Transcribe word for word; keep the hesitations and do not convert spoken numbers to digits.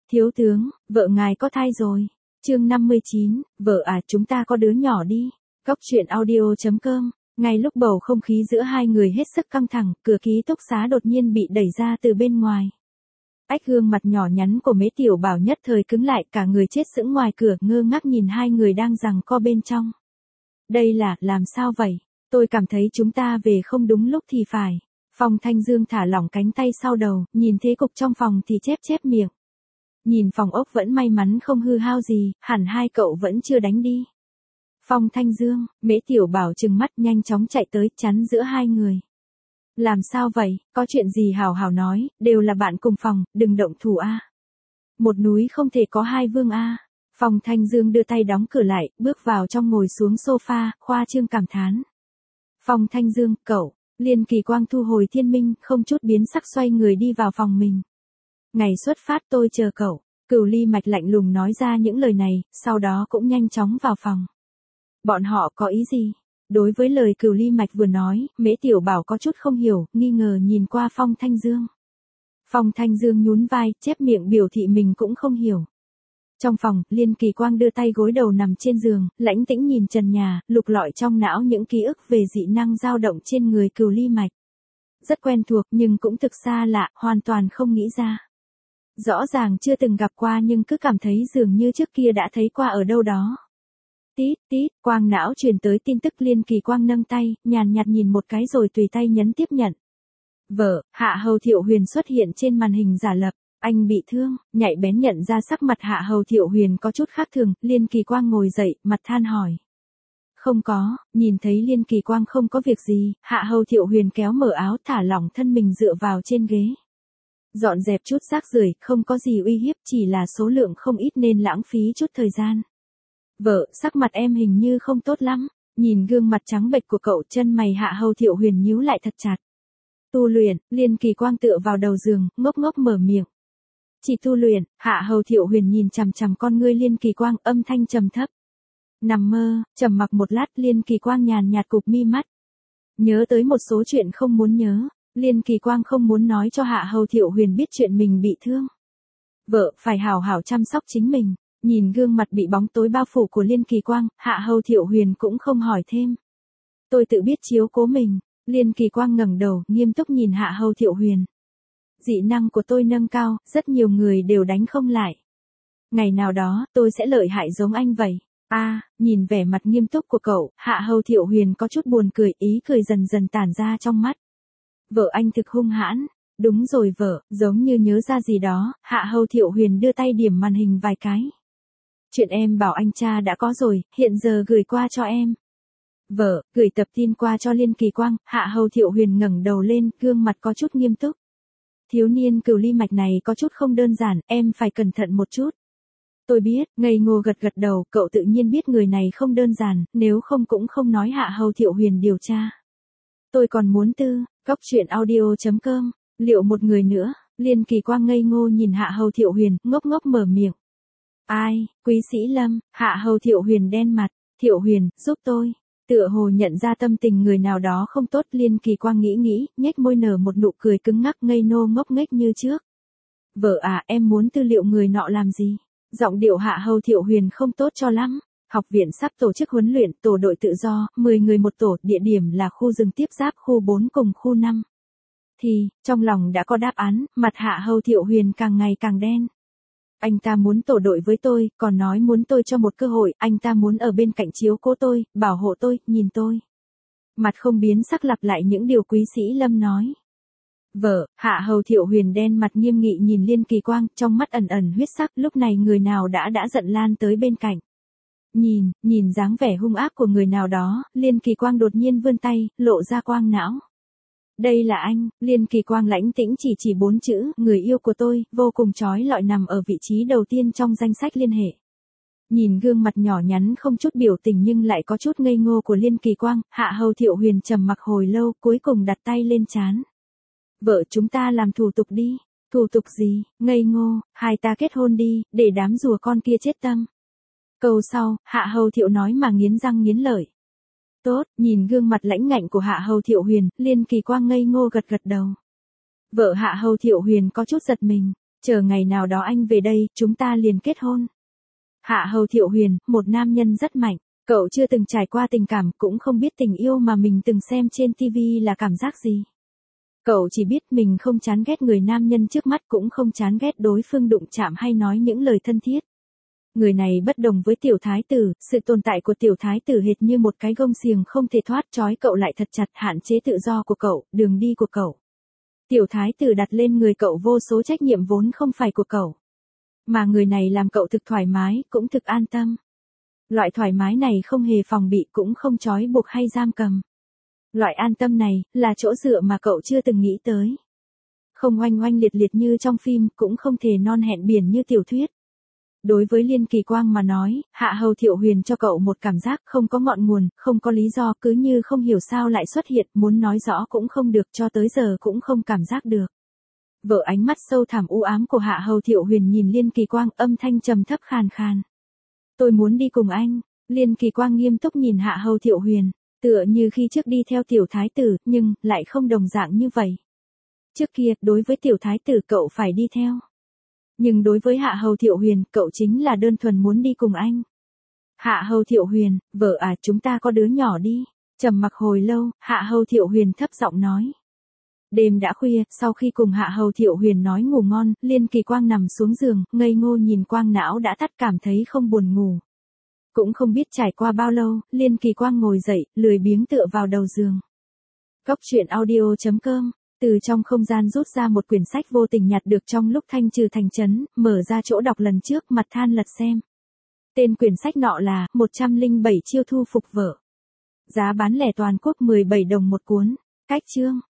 Thiếu tướng, vợ ngài có thai rồi. Chương năm mươi chín, vợ à, chúng ta có đứa nhỏ đi. Góc truyện audio chấm com. Ngay lúc bầu không khí giữa hai người hết sức căng thẳng, cửa ký túc xá đột nhiên bị đẩy ra từ bên ngoài. Ách gương mặt nhỏ nhắn của Mễ Tiểu Bảo nhất thời cứng lại, cả người chết sững ngoài cửa, ngơ ngác nhìn hai người đang giằng co bên trong. Đây là, làm sao vậy? Tôi cảm thấy chúng ta về không đúng lúc thì phải. Phong Thanh Dương thả lỏng cánh tay sau đầu, nhìn thế cục trong phòng thì chép chép miệng. Nhìn phòng ốc vẫn may mắn không hư hao gì, hẳn hai cậu vẫn chưa đánh đi. Phong Thanh Dương, Mễ Tiểu Bảo trừng mắt nhanh chóng chạy tới chắn giữa hai người. Làm sao vậy, có chuyện gì hào hào nói, đều là bạn cùng phòng, đừng động thủ a. Một núi không thể có hai vương a. Phong Thanh Dương đưa tay đóng cửa lại, bước vào trong ngồi xuống sofa, khoa trương cảm thán. Phong Thanh Dương, cậu, Liên Kỳ Quang thu hồi thiên minh, không chút biến sắc xoay người đi vào phòng mình. Ngày xuất phát tôi chờ cậu. Cửu Ly Mạch lạnh lùng nói ra những lời này, sau đó cũng nhanh chóng vào phòng. Bọn họ có ý gì? Đối với lời Cửu Ly Mạch vừa nói, Mễ Tiểu Bảo có chút không hiểu, nghi ngờ nhìn qua Phong Thanh Dương. Phong Thanh Dương nhún vai, chép miệng biểu thị mình cũng không hiểu. Trong phòng, Liên Kỳ Quang đưa tay gối đầu nằm trên giường, lãnh tĩnh nhìn trần nhà, lục lọi trong não những ký ức về dị năng dao động trên người Cửu Ly Mạch. Rất quen thuộc nhưng cũng thực xa lạ, hoàn toàn không nghĩ ra. Rõ ràng chưa từng gặp qua nhưng cứ cảm thấy dường như trước kia đã thấy qua ở đâu đó. Tít tít, quang não truyền tới tin tức. Liên Kỳ Quang nâng tay, nhàn nhạt nhìn một cái rồi tùy tay nhấn tiếp nhận. Vợ, Hạ Hầu Thiệu Huyền xuất hiện trên màn hình giả lập. Anh bị thương, nhạy bén nhận ra sắc mặt Hạ Hầu Thiệu Huyền có chút khác thường, Liên Kỳ Quang ngồi dậy, mặt than hỏi. Không có, nhìn thấy Liên Kỳ Quang không có việc gì, Hạ Hầu Thiệu Huyền kéo mở áo thả lỏng thân mình dựa vào trên ghế. Dọn dẹp chút rác rưởi, không có gì uy hiếp, chỉ là số lượng không ít nên lãng phí chút thời gian. Vợ, sắc mặt em hình như không tốt lắm, nhìn gương mặt trắng bệch của cậu, chân mày Hạ Hầu Thiệu Huyền nhíu lại thật chặt. Tu luyện, Liên Kỳ Quang tựa vào đầu giường, ngốc ngốc mở miệng. Chỉ tu luyện, Hạ Hầu Thiệu Huyền nhìn chằm chằm con ngươi Liên Kỳ Quang, âm thanh trầm thấp. Nằm mơ, trầm mặc một lát, Liên Kỳ Quang nhàn nhạt cụp mi mắt. Nhớ tới một số chuyện không muốn nhớ, Liên Kỳ Quang không muốn nói cho Hạ Hầu Thiệu Huyền biết chuyện mình bị thương. Vợ, phải hảo hảo chăm sóc chính mình. Nhìn gương mặt bị bóng tối bao phủ của Liên Kỳ Quang, Hạ Hầu Thiệu Huyền cũng không hỏi thêm. Tôi tự biết chiếu cố mình. Liên Kỳ Quang ngẩng đầu, nghiêm túc nhìn Hạ Hầu Thiệu Huyền. Dị năng của tôi nâng cao, rất nhiều người đều đánh không lại. Ngày nào đó, tôi sẽ lợi hại giống anh vậy. A, à, nhìn vẻ mặt nghiêm túc của cậu, Hạ Hầu Thiệu Huyền có chút buồn cười, ý cười dần dần tản ra trong mắt. Vợ anh thực hung hãn. Đúng rồi vợ, giống như nhớ ra gì đó, Hạ Hầu Thiệu Huyền đưa tay điểm màn hình vài cái. Chuyện em bảo anh cha đã có rồi, hiện giờ gửi qua cho em. Vợ, gửi tập tin qua cho Liên Kỳ Quang. Hạ Hầu Thiệu Huyền ngẩng đầu lên, gương mặt có chút nghiêm túc. Thiếu niên Cửu Ly Mạch này có chút không đơn giản, em phải cẩn thận một chút. Tôi biết, ngây ngô gật gật đầu, cậu tự nhiên biết người này không đơn giản, nếu không cũng không nói Hạ Hầu Thiệu Huyền điều tra. Tôi còn muốn tư, góc truyện audio chấm com, liệu một người nữa, Liên Kỳ Quang ngây ngô nhìn Hạ Hầu Thiệu Huyền, ngốc ngốc mở miệng. Ai, Quý Sĩ Lâm, Hạ Hầu Thiệu Huyền đen mặt, Thiệu Huyền, giúp tôi. Tựa hồ nhận ra tâm tình người nào đó không tốt, Liên Kỳ Quang nghĩ nghĩ, nhếch môi nở một nụ cười cứng ngắc ngây nô ngốc nghếch như trước. Vợ à, em muốn tư liệu người nọ làm gì? Giọng điệu Hạ Hầu Thiệu Huyền không tốt cho lắm. Học viện sắp tổ chức huấn luyện, tổ đội tự do, mười người một tổ, địa điểm là khu rừng tiếp giáp khu bốn cùng khu năm. Thì, trong lòng đã có đáp án, mặt Hạ Hầu Thiệu Huyền càng ngày càng đen. Anh ta muốn tổ đội với tôi, còn nói muốn tôi cho một cơ hội, anh ta muốn ở bên cạnh chiếu cố tôi, bảo hộ tôi, nhìn tôi. Mặt không biến sắc lặp lại những điều Quý Sĩ Lâm nói. Vợ, Hạ Hầu Thiệu Huyền đen mặt nghiêm nghị nhìn Liên Kỳ Quang, trong mắt ẩn ẩn huyết sắc, lúc này người nào đã đã giận lan tới bên cạnh. Nhìn, nhìn dáng vẻ hung ác của người nào đó, Liên Kỳ Quang đột nhiên vươn tay, lộ ra quang não. Đây là anh, Liên Kỳ Quang lãnh tĩnh chỉ chỉ bốn chữ, người yêu của tôi, vô cùng chói lọi nằm ở vị trí đầu tiên trong danh sách liên hệ. Nhìn gương mặt nhỏ nhắn không chút biểu tình nhưng lại có chút ngây ngô của Liên Kỳ Quang, Hạ Hầu Thiệu Huyền trầm mặc hồi lâu, cuối cùng đặt tay lên trán. Vợ, chúng ta làm thủ tục đi. Thủ tục gì? Ngây ngô, hai ta kết hôn đi, để đám rùa con kia chết tâm. Câu sau, Hạ Hầu Thiệu nói mà nghiến răng nghiến lợi. Tốt, nhìn gương mặt lãnh ngạnh của Hạ Hầu Thiệu Huyền, Liên Kỳ Quang ngây ngô gật gật đầu. Vợ Hạ Hầu Thiệu Huyền có chút giật mình. Chờ ngày nào đó anh về đây, chúng ta liền kết hôn. Hạ Hầu Thiệu Huyền, một nam nhân rất mạnh. Cậu chưa từng trải qua tình cảm, cũng không biết tình yêu mà mình từng xem trên ti vi là cảm giác gì. Cậu chỉ biết mình không chán ghét người nam nhân trước mắt, cũng không chán ghét đối phương đụng chạm hay nói những lời thân thiết. Người này bất đồng với tiểu thái tử, sự tồn tại của tiểu thái tử hệt như một cái gông xiềng không thể thoát trói cậu lại thật chặt, hạn chế tự do của cậu, đường đi của cậu. Tiểu thái tử đặt lên người cậu vô số trách nhiệm vốn không phải của cậu. Mà người này làm cậu thực thoải mái, cũng thực an tâm. Loại thoải mái này không hề phòng bị, cũng không trói buộc hay giam cầm. Loại an tâm này, là chỗ dựa mà cậu chưa từng nghĩ tới. Không oanh oanh liệt liệt như trong phim, cũng không thể non hẹn biển như tiểu thuyết. Đối với Liên Kỳ Quang mà nói, Hạ Hầu Thiệu Huyền cho cậu một cảm giác không có ngọn nguồn, không có lý do, cứ như không hiểu sao lại xuất hiện, muốn nói rõ cũng không được, cho tới giờ cũng không cảm giác được. Vợ ánh mắt sâu thẳm u ám của Hạ Hầu Thiệu Huyền nhìn Liên Kỳ Quang, âm thanh trầm thấp khàn khàn. Tôi muốn đi cùng anh. Liên Kỳ Quang nghiêm túc nhìn Hạ Hầu Thiệu Huyền, tựa như khi trước đi theo tiểu thái tử, nhưng lại không đồng dạng như vậy. Trước kia, đối với tiểu thái tử cậu phải đi theo. Nhưng đối với Hạ Hầu Thiệu Huyền, cậu chính là đơn thuần muốn đi cùng anh. Hạ Hầu Thiệu Huyền, vợ à, chúng ta có đứa nhỏ đi. Trầm mặc hồi lâu, Hạ Hầu Thiệu Huyền thấp giọng nói. Đêm đã khuya, sau khi cùng Hạ Hầu Thiệu Huyền nói ngủ ngon, Liên Kỳ Quang nằm xuống giường, ngây ngô nhìn quang não đã tắt, cảm thấy không buồn ngủ. Cũng không biết trải qua bao lâu, Liên Kỳ Quang ngồi dậy, lười biếng tựa vào đầu giường. Cóc truyện audio chấm com, từ trong không gian rút ra một quyển sách vô tình nhặt được trong lúc thanh trừ thành trấn, mở ra chỗ đọc lần trước, mặt than lật xem. Tên quyển sách nọ là một trăm lẻ bảy chiêu thu phục vợ. Giá bán lẻ toàn quốc mười bảy đồng một cuốn. Cách chương